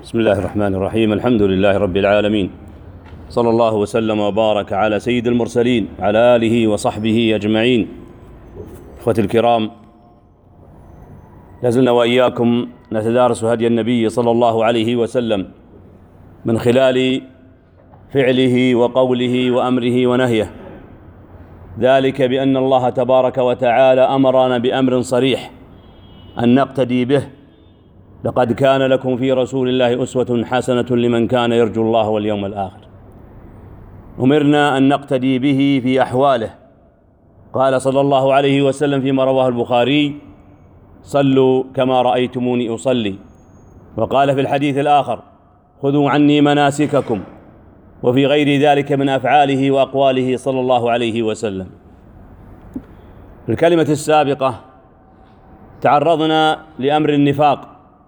بسم الله الرحمن الرحيم. الحمد لله رب العالمين، صلى الله وسلم وبارك على سيد المرسلين على آله وصحبه أجمعين. إخوتي الكرام، لازلنا وإياكم نتدارس هدي النبي صلى الله عليه وسلم من خلال فعله وقوله وأمره ونهيه، ذلك بأن الله تبارك وتعالى أمرنا بأمر صريح أن نقتدي به. لقد كان لكم في رسول الله أسوة حسنة لمن كان يرجو الله واليوم الآخر. أمرنا أن نقتدي به في أحواله. قال صلى الله عليه وسلم فيما رواه البخاري: صلوا كما رأيتموني أصلي. وقال في الحديث الآخر: خذوا عني مناسككم. وفي غير ذلك من أفعاله وأقواله صلى الله عليه وسلم. في الكلمة السابقة تعرضنا لأمر النفاق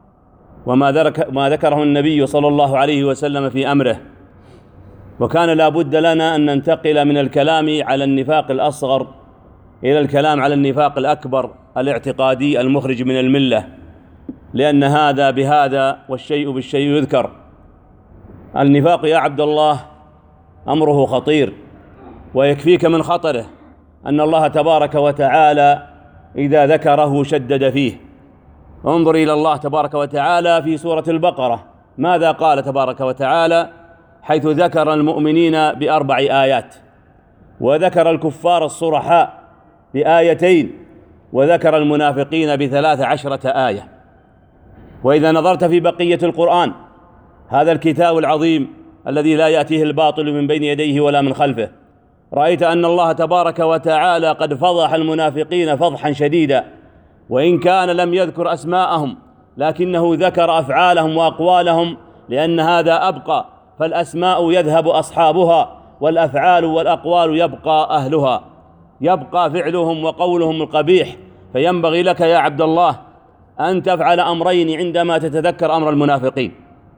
وما ذكره النبي صلى الله عليه وسلم في أمره، وكان لا بد لنا أن ننتقل من الكلام على النفاق الأصغر إلى الكلام على النفاق الأكبر الاعتقادي المخرج من الملة، لأن هذا بهذا والشيء بالشيء يذكر. النفاق يا عبد الله أمره خطير، ويكفيك من خطره أن الله تبارك وتعالى إذا ذكره شدد فيه. انظر إلى الله تبارك وتعالى في سورة البقرة ماذا قال تبارك وتعالى، حيث ذكر المؤمنين ب4 آيات، وذكر الكفار الصرحاء ب2 وذكر المنافقين ب13 آية. وإذا نظرت في بقية القرآن، هذا الكتاب العظيم الذي لا يأتيه الباطل من بين يديه ولا من خلفه، رأيت أن الله تبارك وتعالى قد فضح المنافقين فضحا شديدا، وإن كان لم يذكر أسماءهم لكنه ذكر أفعالهم وأقوالهم، لأن هذا أبقى، فالأسماء يذهب أصحابها والأفعال والأقوال يبقى أهلها، يبقى فعلهم وقولهم القبيح. فينبغي لك يا عبد الله أن تفعل أمرين عندما تتذكر أمر المنافقين.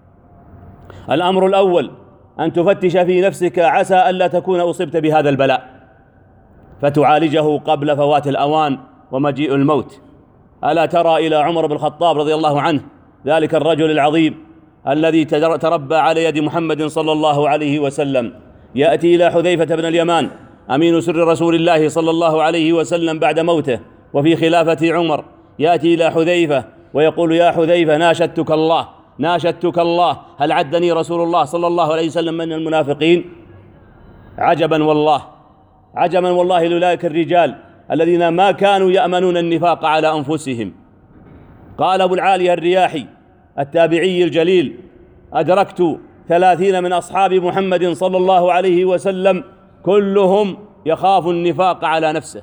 الأمر الأول أن تفتش في نفسك عسى ألا تكون أصبت بهذا البلاء فتعالجه قبل فوات الأوان ومجيء الموت. ألا ترى إلى عمر بن الخطاب رضي الله عنه، ذلك الرجل العظيم الذي تربى على يد محمد صلى الله عليه وسلم، يأتي إلى حذيفة بن اليمان أمين سر رسول الله صلى الله عليه وسلم بعد موته وفي خلافة عمر، يأتي إلى حذيفة ويقول: يا حذيفة، ناشدتك الله، هل عدني رسول الله صلى الله عليه وسلم من المنافقين؟ عجبا والله لأولئك الرجال الذين ما كانوا يأمنون النفاق على أنفسهم. قال أبو العالية الرياحي التابعي الجليل: أدركت 30 من أصحاب محمد صلى الله عليه وسلم كلهم يخاف النفاق على نفسه.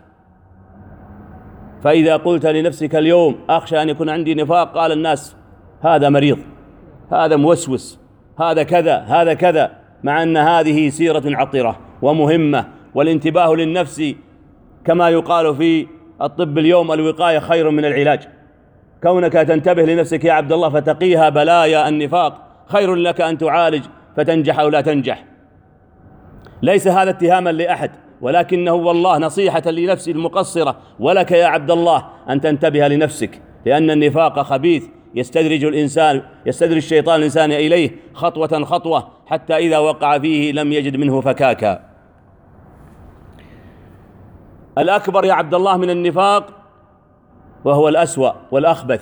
فإذا قلت لنفسك اليوم أخشى أن يكون عندي نفاق، قال الناس: هذا مريض، هذا موسوس، هذا كذا، مع أن هذه سيرة عطرة ومهمة. والانتباه للنفس كما يقال في الطب اليوم: الوقاية خير من العلاج. كونك تنتبه لنفسك يا عبد الله فتقيها بلايا النفاق خير لك أن تعالج فتنجح أو لا تنجح. ليس هذا اتهاما لأحد، ولكنه والله نصيحة لنفسي المقصرة ولك يا عبد الله أن تنتبه لنفسك، لأن النفاق خبيث يستدرج الشيطان الإنسان إليه خطوة حتى إذا وقع فيه لم يجد منه فكاكا. الأكبر يا عبد الله من النفاق وهو الأسوأ والأخبث.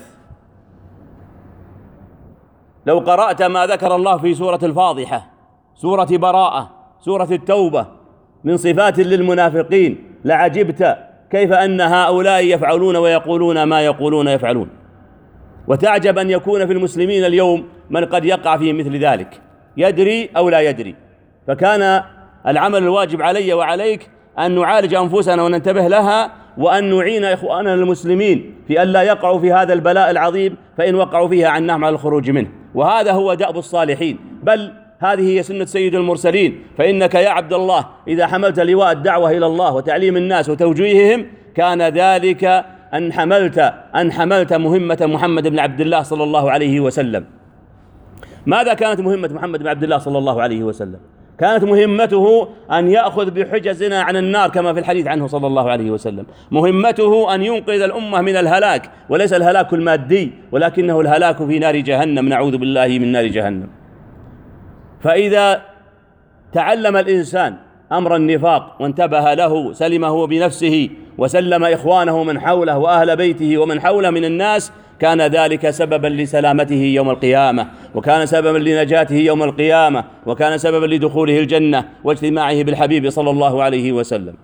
لو قرأت ما ذكر الله في سورة الفاضحة، سورة براءة، سورة التوبة من صفات للمنافقين لعجبت كيف أن هؤلاء يفعلون ويقولون ما يقولون يفعلون. وتعجب أن يكون في المسلمين اليوم من قد يقع فيه مثل ذلك، يدري أو لا يدري. فكان العمل الواجب علي وعليك أن نعالج أنفسنا وننتبه لها، وأن نعين إخواننا المسلمين في أن لا يقعوا في هذا البلاء العظيم، فإن وقعوا فيها عنهم على الخروج منه. وهذا هو دأب الصالحين، بل هذه هي سنة سيد المرسلين. فإنك يا عبد الله إذا حملت لواء الدعوة إلى الله وتعليم الناس وتوجيههم، كان ذلك أن حملت مهمة محمد بن عبد الله صلى الله عليه وسلم. ماذا كانت مهمة محمد بن عبد الله صلى الله عليه وسلم؟ كانت مهمته أن يأخذ بحجزنا عن النار كما في الحديث عنه صلى الله عليه وسلم. مهمته أن ينقذ الأمة من الهلاك، وليس الهلاك المادي ولكنه الهلاك في نار جهنم، نعوذ بالله من نار جهنم. فإذا تعلم الإنسان أمر النفاق وانتبه له سلم هو بنفسه وسلم إخوانه من حوله وأهل بيته ومن حوله من الناس، كان ذلك سببا لسلامته يوم القيامة، وكان سببا لنجاته يوم القيامة، وكان سببا لدخوله الجنة واجتماعه بالحبيب صلى الله عليه وسلم.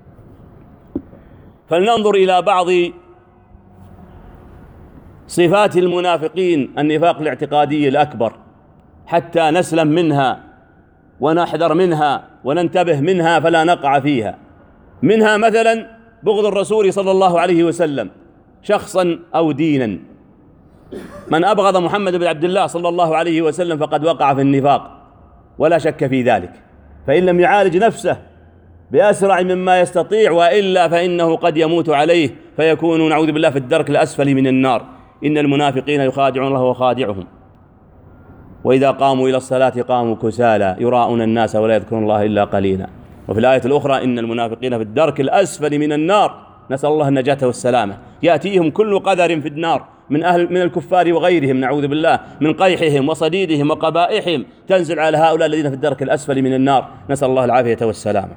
فلننظر إلى بعض صفات المنافقين، النفاق الاعتقادي الأكبر، حتى نسلم منها ونحذر منها وننتبه منها فلا نقع فيها. منها مثلا بغض الرسول صلى الله عليه وسلم شخصا أو دينا. من أبغض محمد بن عبد الله صلى الله عليه وسلم فقد وقع في النفاق ولا شك في ذلك، فإن لم يعالج نفسه بأسرع مما يستطيع وإلا فإنه قد يموت عليه فيكون نعوذ بالله في الدرك الأسفل من النار. إن المنافقين يخادعون الله وخادعهم، وإذا قاموا إلى الصلاة قاموا كسالى يراءون الناس ولا يذكرون الله إلا قليلا. وفي الآية الأخرى إن المنافقين في الدرك الأسفل من النار، نسأل الله النجاة والسلامة. يأتيهم كل قدر في النار من الكفار وغيرهم نعوذ بالله، من قيحهم وصديدهم وقبائحهم تنزل على هؤلاء الذين في الدرك الأسفل من النار، نسأل الله العافية والسلامة.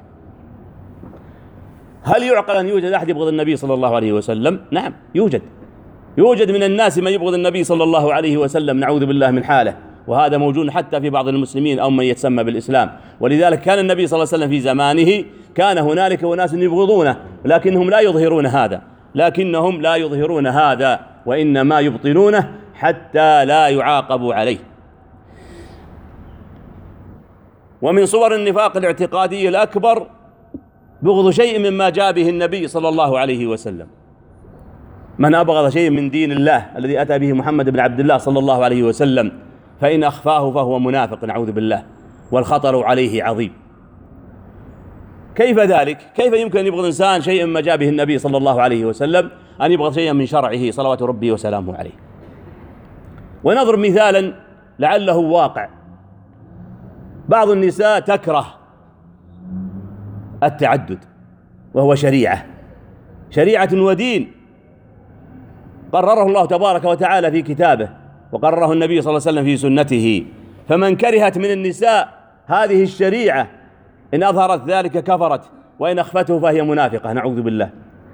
هل يعقل أن يوجد أحد يبغض النبي صلى الله عليه وسلم؟ نعم يوجد من الناس من يبغض النبي صلى الله عليه وسلم نعوذ بالله من حاله، وهذا موجود حتى في بعض المسلمين أو من يتسمى بالإسلام. ولذلك كان النبي صلى الله عليه وسلم في زمانه كان هنالك أناس يبغضونه لكنهم لا يظهرون هذا وإنما يبطنونه حتى لا يعاقبوا عليه. ومن صور النفاق الاعتقادي الأكبر بغض شيء مما جاء به النبي صلى الله عليه وسلم. من أبغض شيء من دين الله الذي أتى به محمد بن عبد الله صلى الله عليه وسلم فإن أخفاه فهو منافق نعوذ بالله، والخطر عليه عظيم. كيف ذلك؟ كيف يمكن أن يبغض إنسان شيئا ما جاء به النبي صلى الله عليه وسلم أن يبغض شيئا من شرعه صلوات ربي وسلامه عليه؟ ونضرب مثالا لعله واقع. بعض النساء تكره التعدد، وهو شريعة ودين قرره الله تبارك وتعالى في كتابه، وقرره النبي صلى الله عليه وسلم في سنته. فمن كرهت من النساء هذه الشريعة إن أظهرت ذلك كفرت، وإن أخفته فهي منافقة نعوذ بالله.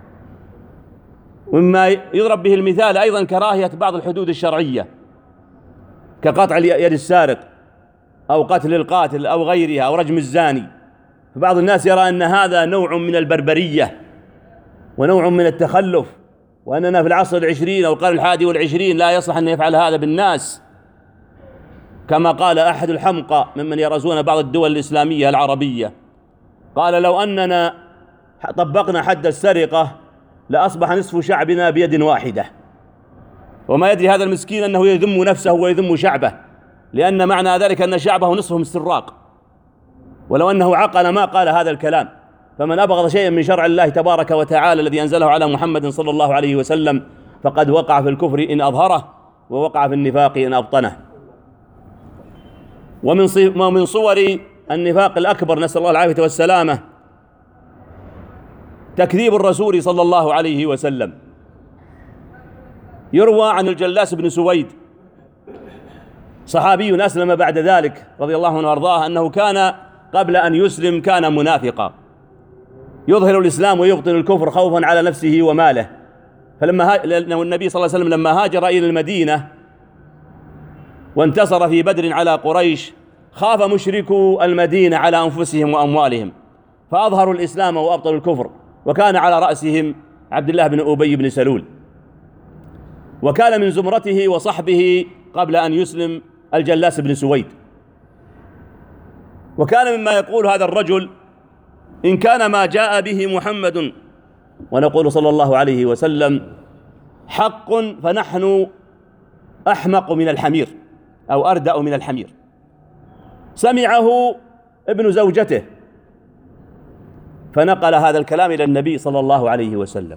ومما يضرب به المثال أيضا كراهية بعض الحدود الشرعية كقطع يد السارق أو قتل القاتل أو غيرها أو رجم الزاني. فبعض الناس يرى أن هذا نوع من البربرية ونوع من التخلف، وأننا في العصر العشرين أو القرن 21 لا يصلح أن يفعل هذا بالناس، كما قال أحد الحمقى ممن يرزون بعض الدول الإسلامية العربية، قال لو أننا طبقنا حد السرقة لأصبح نصف شعبنا بيد واحدة. وما يدري هذا المسكين أنه يذم نفسه ويذم شعبه، لأن معنى ذلك أن شعبه نصفهم السراق، ولو أنه عقل ما قال هذا الكلام. فمن أبغض شيئا من شرع الله تبارك وتعالى الذي أنزله على محمد صلى الله عليه وسلم فقد وقع في الكفر إن أظهره، ووقع في النفاق إن أبطنه. ومن صور النفاق الأكبر نسأل الله العافية والسلامة تكذيب الرسول صلى الله عليه وسلم. يروى عن الجلاس بن سويد صحابي أسلم بعد ذلك رضي الله عنه وارضاه أنه كان قبل أن يسلم كان منافقا يظهر الإسلام ويبطن الكفر خوفا على نفسه وماله. لأنه النبي صلى الله عليه وسلم لما هاجر إلى المدينة وانتصر في بدر على قريش خاف مشركو المدينة على أنفسهم وأموالهم فأظهروا الإسلام وأبطلوا الكفر، وكان على رأسهم عبد الله بن أبي بن سلول، وكان من زمرته وصحبه قبل أن يسلم الجلاس بن سويد. وكان مما يقول هذا الرجل إن كان ما جاء به محمد ونقول صلى الله عليه وسلم حق فنحن أحمق من الحمير أو أردأ من الحمير. سمعه ابن زوجته فنقل هذا الكلام إلى النبي صلى الله عليه وسلم،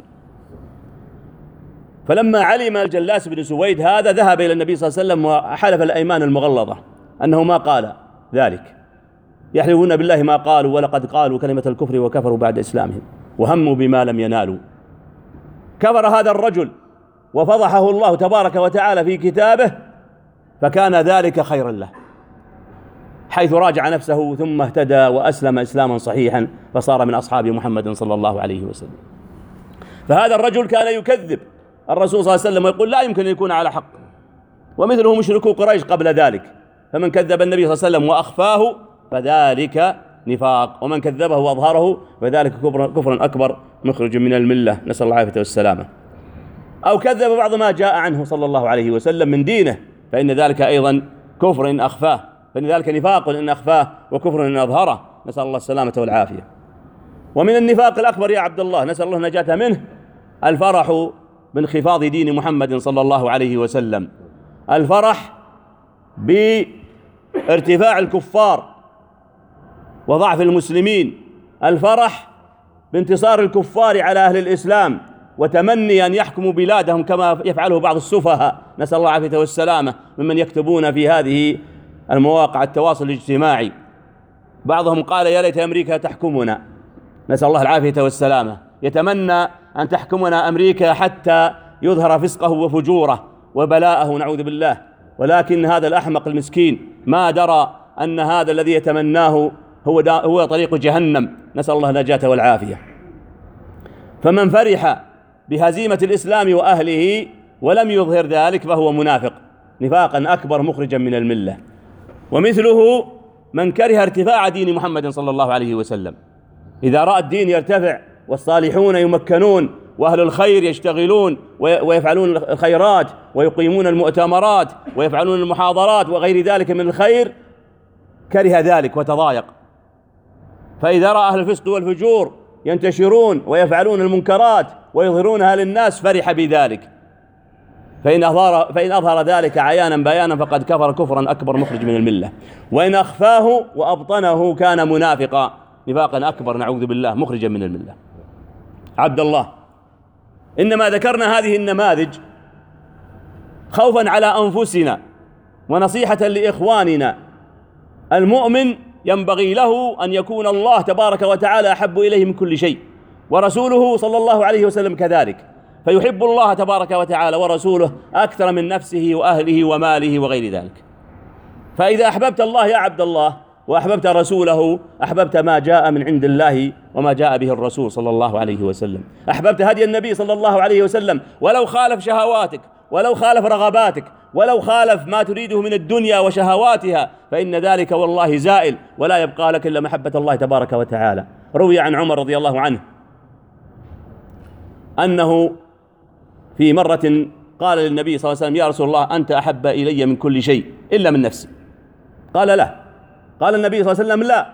فلما علم الجلاس بن سويد هذا ذهب إلى النبي صلى الله عليه وسلم وحلف الأيمان المغلظة أنه ما قال ذلك. يحلفون بالله ما قالوا ولقد قالوا كلمة الكفر وكفروا بعد إسلامهم وهموا بما لم ينالوا. كفر هذا الرجل وفضحه الله تبارك وتعالى في كتابه، فكان ذلك خيرا له، حيث راجع نفسه ثم اهتدى وأسلم إسلاما صحيحا فصار من أصحاب محمد صلى الله عليه وسلم. فهذا الرجل كان يكذب الرسول صلى الله عليه وسلم ويقول لا يمكن أن يكون على حق، ومثله مشركو قريش قبل ذلك. فمن كذب النبي صلى الله عليه وسلم وأخفاه فذلك نفاق، ومن كذبه وأظهره فذلك كفر أكبر مخرج من الملة، نسأل الله العافية والسلامة. أو كذب بعض ما جاء عنه صلى الله عليه وسلم من دينه، فإن ذلك أيضا كفر إن أخفاه، فإن ذلك نفاق إن أخفاه وكفر إن أظهره، نسأل الله السلامة والعافية. ومن النفاق الأكبر يا عبد الله نسأل الله النجاة منه الفرح بانخفاض دين محمد صلى الله عليه وسلم، الفرح بارتفاع الكفار وضعف المسلمين، الفرح بانتصار الكفار على أهل الإسلام وتمني أن يحكموا بلادهم كما يفعله بعض السفهاء، نسأل الله العافية والسلامة، ممن يكتبون في هذه المواقع التواصل الاجتماعي. بعضهم قال يا ليت أمريكا تحكمنا، نسأل الله العافية والسلامة، يتمنى أن تحكمنا أمريكا حتى يظهر فسقه وفجوره وبلاءه نعوذ بالله. ولكن هذا الأحمق المسكين ما درى أن هذا الذي يتمناه هو طريق جهنم، نسأل الله النجاة والعافية. فمن فرح بهزيمة الإسلام وأهله ولم يظهر ذلك فهو منافق نفاقا أكبر مخرجا من الملة. ومثله من كره ارتفاع دين محمد صلى الله عليه وسلم، إذا رأى الدين يرتفع والصالحون يمكنون وأهل الخير يشتغلون ويفعلون الخيرات ويقيمون المؤتمرات ويفعلون المحاضرات وغير ذلك من الخير، كره ذلك وتضايق. فإذا رأى أهل الفسق والفجور ينتشرون ويفعلون المنكرات ويظهرونها للناس فرح بذلك، فإن أظهر ذلك عيانا بيانا فقد كفر كفرا أكبر مخرج من الملة، وإن أخفاه وأبطنه كان منافقا نفاقا أكبر نعوذ بالله مخرجا من الملة. عبد الله، إنما ذكرنا هذه النماذج خوفا على أنفسنا ونصيحة لإخواننا. المؤمن ينبغي له أن يكون الله تبارك وتعالى أحب إليه من كل شيء، ورسوله صلى الله عليه وسلم كذلك، فيحب الله تبارك وتعالى ورسوله أكثر من نفسه وأهله وماله وغير ذلك. فإذا أحببت الله يا عبد الله وأحببت رسوله أحببت ما جاء من عند الله وما جاء به الرسول صلى الله عليه وسلم، أحببت هدي النبي صلى الله عليه وسلم ولو خالف شهواتك ولو خالف رغباتك ولو خالف ما تريده من الدنيا وشهواتها، فإن ذلك والله زائل ولا يبقى لك إلا محبة الله تبارك وتعالى. روي عن عمر رضي الله عنه أنه في مرة قال للنبي صلى الله عليه وسلم يا رسول الله أنت أحب إلي من كل شيء إلا من نفسي. قال لا. قال النبي صلى الله عليه وسلم لا.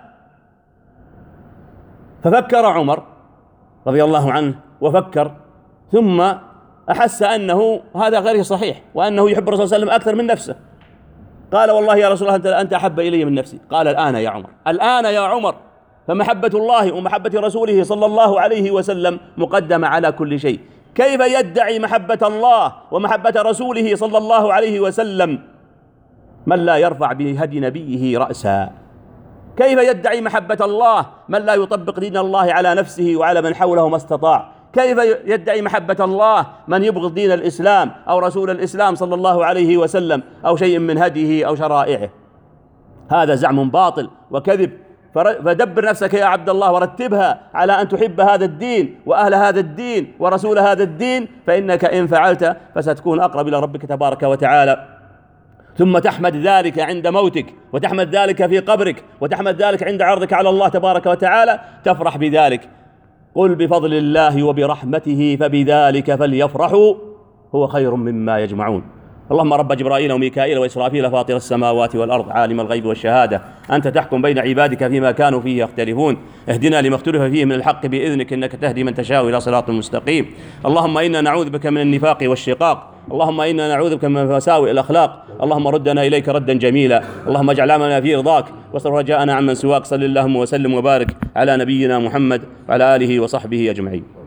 ففكر عمر رضي الله عنه وفكر ثم أحس أنه هذا غير صحيح وأنه يحب الرسول صلى الله عليه وسلم أكثر من نفسه. قال والله يا رسول الله أنت أحب إلي من نفسي. قال الآن يا عمر، الآن يا عمر، فمحبة الله ومحبة رسوله صلى الله عليه وسلم مقدمة على كل شيء. كيف يدعي محبة الله ومحبة رسوله صلى الله عليه وسلم من لا يرفع بهدي نبيه رأسا؟ كيف يدعي محبة الله من لا يطبق دين الله على نفسه وعلى من حوله ما استطاع؟ كيف يدعي محبة الله من يبغض دين الإسلام أو رسول الإسلام صلى الله عليه وسلم أو شيء من هديه أو شرائعه؟ هذا زعم باطل وكذب. فدبر نفسك يا عبد الله ورتبها على أن تحب هذا الدين وأهل هذا الدين ورسول هذا الدين، فإنك إن فعلت فستكون أقرب إلى ربك تبارك وتعالى. ثم تحمد ذلك عند موتك، وتحمد ذلك في قبرك، وتحمد ذلك عند عرضك على الله تبارك وتعالى، تفرح بذلك. قل بفضل الله وبرحمته فبذلك فليفرحوا هو خير مما يجمعون. اللهم رب جبرائيل وميكائيل وإسرافيل فاطر السماوات والأرض عالم الغيب والشهادة، أنت تحكم بين عبادك فيما كانوا فيه يختلفون، اهدنا لما اختلف فيه من الحق بإذنك إنك تهدي من تشاء إلى صراط مستقيم. اللهم إنا نعوذ بك من النفاق والشقاق، اللهم إنا نعوذ بك من مساوئ الأخلاق، اللهم ردنا إليك ردا جميلا، اللهم اجعل عملنا في رضاك واصرف رجاءنا عمن سواك. صل اللهم وسلم وبارك على نبينا محمد وعلى آله وصحبه أجمعين.